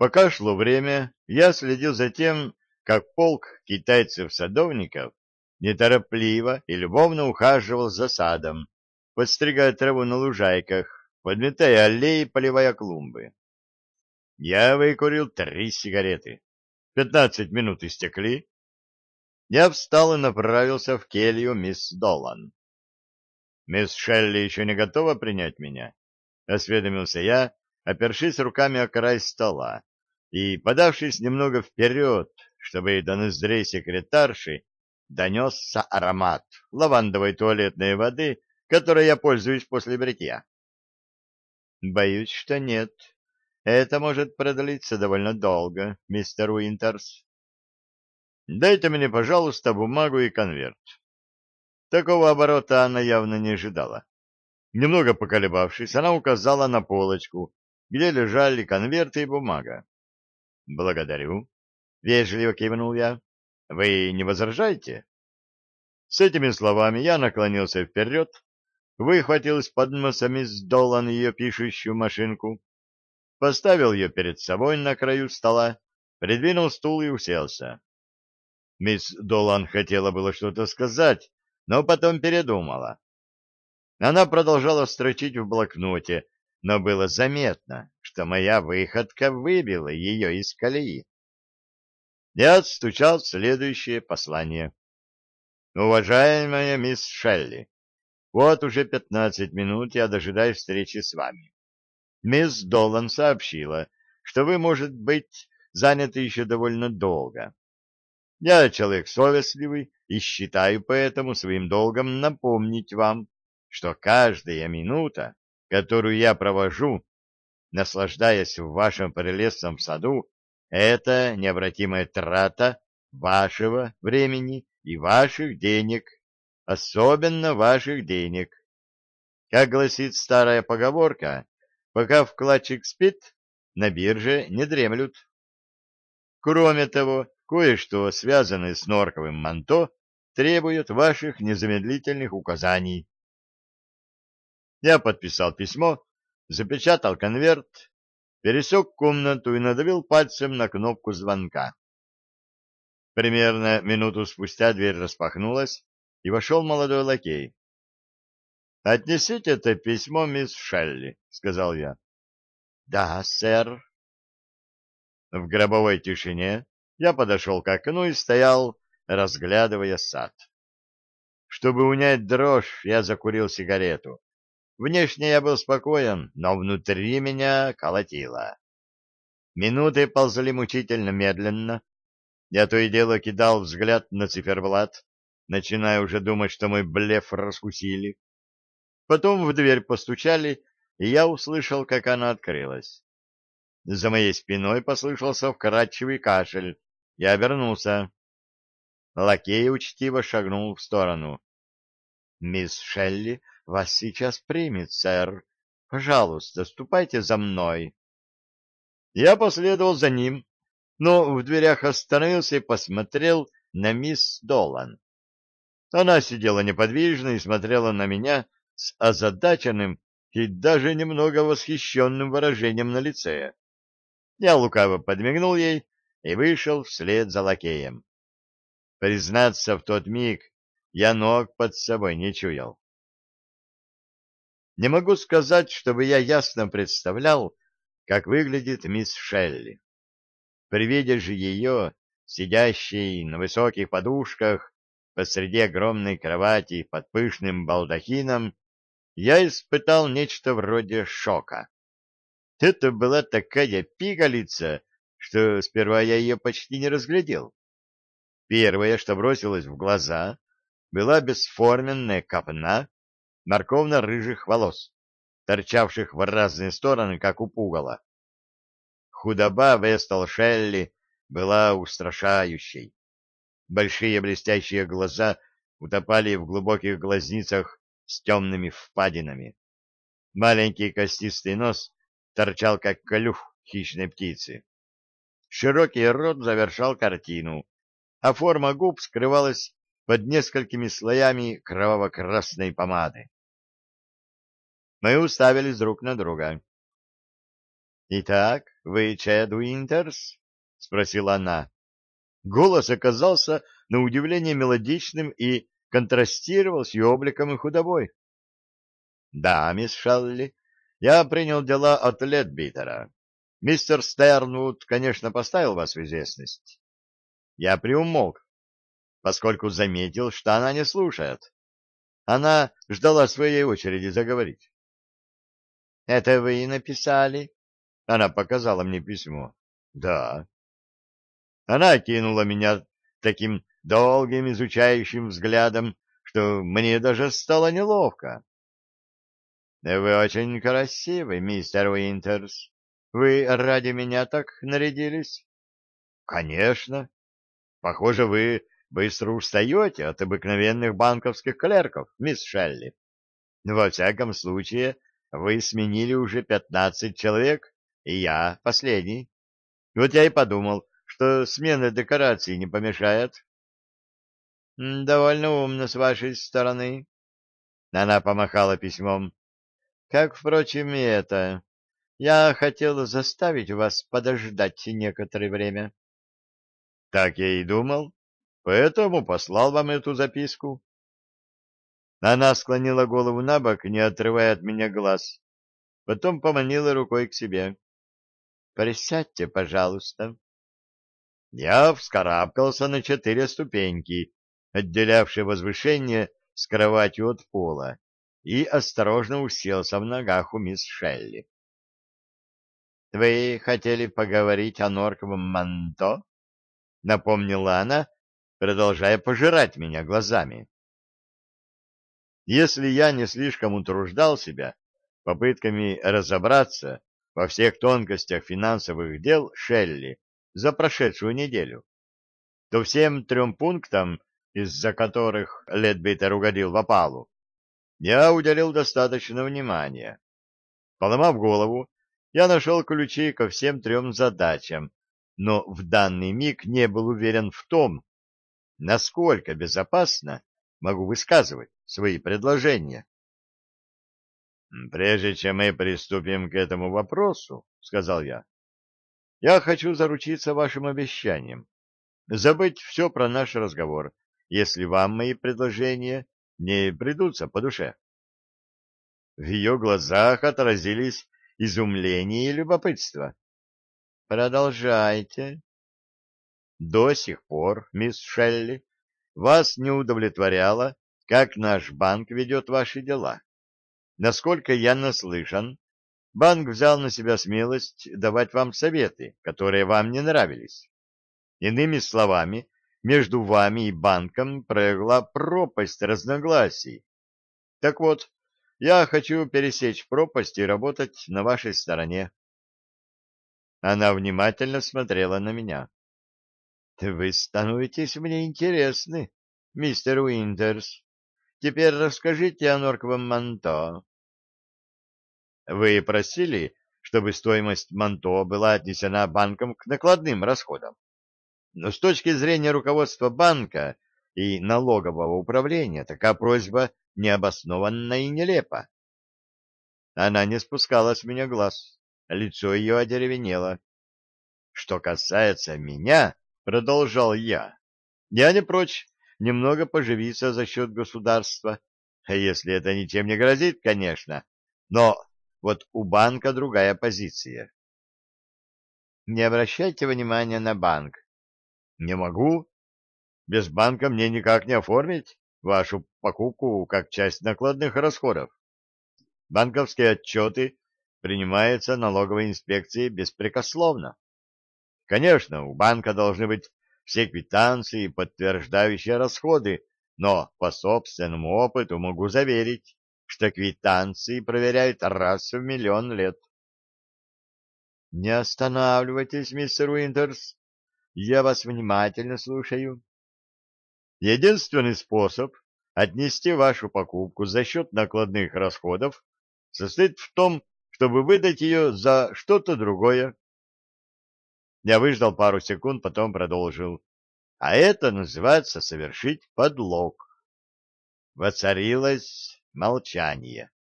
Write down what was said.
Пока шло время, я следил за тем, как полк китайцев-садовников неторопливо и любовно ухаживал за садом, подстригая траву на лужайках, подметая аллеи, поливая клумбы. Я выкурил 3 сигареты. 15 минут истекли. Я встал и направился в келью мисс Долан. «Мисс Шелли еще не готова принять меня?» — осведомился я, опершись руками о край стола и подавшись немного вперед, чтобы до ноздрей секретарши донесся аромат лавандовой туалетной воды, которой я пользуюсь после бритья. «Боюсь, что нет. Это может продлиться довольно долго, мистер Уинтерс. Дайте мне, пожалуйста, бумагу и конверт». Такого оборота она явно не ожидала. Немного поколебавшись, она указала на полочку, где лежали конверты и бумага. «Благодарю», — вежливо кивнул я. «Вы не возражаете?» С этими словами я наклонился вперед, выхватил из-под носа мисс Долан ее пишущую машинку, поставил ее перед собой на краю стола, придвинул стул и уселся. Мисс Долан хотела было что-то сказать, но потом передумала. Она продолжала строчить в блокноте, но было заметно, что моя выходка выбила ее из колеи. Я отстучал следующее послание. «Уважаемая мисс Шелли, вот уже 15 минут я дожидаюсь встречи с вами. Мисс Долан сообщила, что вы, может быть, заняты еще довольно долго. Я человек совестливый и считаю поэтому своим долгом напомнить вам, что каждая минута, которую я провожу, наслаждаясь в вашем прелестном саду, это необратимая трата вашего времени и ваших денег, особенно ваших денег. Как гласит старая поговорка, пока вкладчик спит, на бирже не дремлют. Кроме того, кое-что, связанное с норковым манто, требует ваших незамедлительных указаний. Я подписал письмо, запечатал конверт, пересек комнату и надавил пальцем на кнопку звонка. Примерно минуту спустя дверь распахнулась, и вошел молодой лакей. — Отнесите это письмо мисс Шелли, — сказал я. — Да, сэр. В гробовой тишине я подошел к окну и стоял, разглядывая сад. Чтобы унять дрожь, я закурил сигарету. Внешне я был спокоен, но внутри меня колотило. Минуты ползли мучительно медленно. Я то и дело кидал взгляд на циферблат, начиная уже думать, что мой блеф раскусили. Потом в дверь постучали, и я услышал, как она открылась. За моей спиной послышался вкрадчивый кашель. Я обернулся. Лакей учтиво шагнул в сторону. — Мисс Шелли вас сейчас примет, сэр. Пожалуйста, ступайте за мной. Я последовал за ним, но в дверях остановился и посмотрел на мисс Долан. Она сидела неподвижно и смотрела на меня с озадаченным и даже немного восхищенным выражением на лице. Я лукаво подмигнул ей и вышел вслед за лакеем. Признаться, в тот миг я ног под собой не чуял. Не могу сказать, чтобы я ясно представлял, как выглядит мисс Шелли. При виде же ее, сидящей на высоких подушках посреди огромной кровати под пышным балдахином, я испытал нечто вроде шока. Это была такая пигалица, что сперва я ее почти не разглядел. Первое, что бросилось в глаза, была бесформенная копна морковно-рыжих волос, торчавших в разные стороны, как у пугала. Худоба Вестал Шелли была устрашающей. Большие блестящие глаза утопали в глубоких глазницах с темными впадинами. Маленький костистый нос торчал, как клюв хищной птицы. Широкий рот завершал картину, а форма губ скрывалась под несколькими слоями кроваво-красной помады. Мы уставились друг на друга. — Итак, вы Чед Уинтерс? — спросила она. Голос оказался на удивление мелодичным и контрастировал с ее обликом и худобой. — Да, мисс Шелли, я принял дела от Ледбитера. Мистер Стернвуд, конечно, поставил вас в известность. Я приумолк, поскольку заметил, что она не слушает. Она ждала своей очереди заговорить. — Это вы написали? Она показала мне письмо. — Да. Она окинула меня таким долгим изучающим взглядом, что мне даже стало неловко. — Вы очень красивый, мистер Уинтерс. Вы ради меня так нарядились? — Конечно. Похоже, вы быстро устаете от обыкновенных банковских клерков, мисс Шелли. Во всяком случае, вы сменили уже 15 человек, и я последний. Вот я и подумал, что смена декораций не помешает. — Довольно умно с вашей стороны. Она помахала письмом. — Как, впрочем, и это. Я хотела заставить вас подождать некоторое время. — Так я и думал, поэтому послал вам эту записку. Она склонила голову на бок, не отрывая от меня глаз. Потом поманила рукой к себе. — Присядьте, пожалуйста. Я вскарабкался на 4 ступеньки, отделявшие возвышение с кроватью от пола, и осторожно уселся в ногах у мисс Шелли. — Вы хотели поговорить о норковом манто? — напомнила она, продолжая пожирать меня глазами. Если я не слишком утруждал себя попытками разобраться во всех тонкостях финансовых дел Шелли за прошедшую неделю, то всем 3 пунктам, из-за которых Ледбитер угодил в опалу, я уделил достаточно внимания. Поломав голову, я нашел ключи ко всем 3 задачам, но в данный миг не был уверен в том, насколько безопасно могу высказывать свои предложения. «Прежде чем мы приступим к этому вопросу, — сказал я хочу заручиться вашим обещанием, забыть все про наш разговор, если вам мои предложения не придутся по душе». В ее глазах отразились изумление и любопытство. «Продолжайте». «До сих пор, мисс Шелли, вас не удовлетворяло, как наш банк ведет ваши дела. Насколько я наслышан, банк взял на себя смелость давать вам советы, которые вам не нравились. Иными словами, между вами и банком пролегла пропасть разногласий. Так вот, я хочу пересечь пропасть и работать на вашей стороне. Она внимательно смотрела на меня. — Вы становитесь мне интересны, мистер Уинтерс. Теперь расскажите о норковом манто. Вы просили, чтобы стоимость манто была отнесена банком к накладным расходам. Но с точки зрения руководства банка и налогового управления такая просьба необоснованна и нелепа. Она не спускала с меня глаз, лицо ее одеревенело. Что касается меня, — продолжал я не прочь немного поживиться за счет государства, если это ничем не грозит, конечно, но вот у банка другая позиция. Не обращайте внимания на банк. Не могу. Без банка мне никак не оформить вашу покупку как часть накладных расходов. Банковские отчеты принимаются налоговой инспекцией беспрекословно. Конечно, у банка должны быть все квитанции, подтверждающие расходы, но по собственному опыту могу заверить, что квитанции проверяют раз в 1 000 000 лет. Не останавливайтесь, мистер Уинтерс, я вас внимательно слушаю. Единственный способ отнести вашу покупку за счет накладных расходов состоит в том, чтобы выдать ее за что-то другое. Я выждал пару секунд, потом продолжил. А это называется совершить подлог. Воцарилось молчание.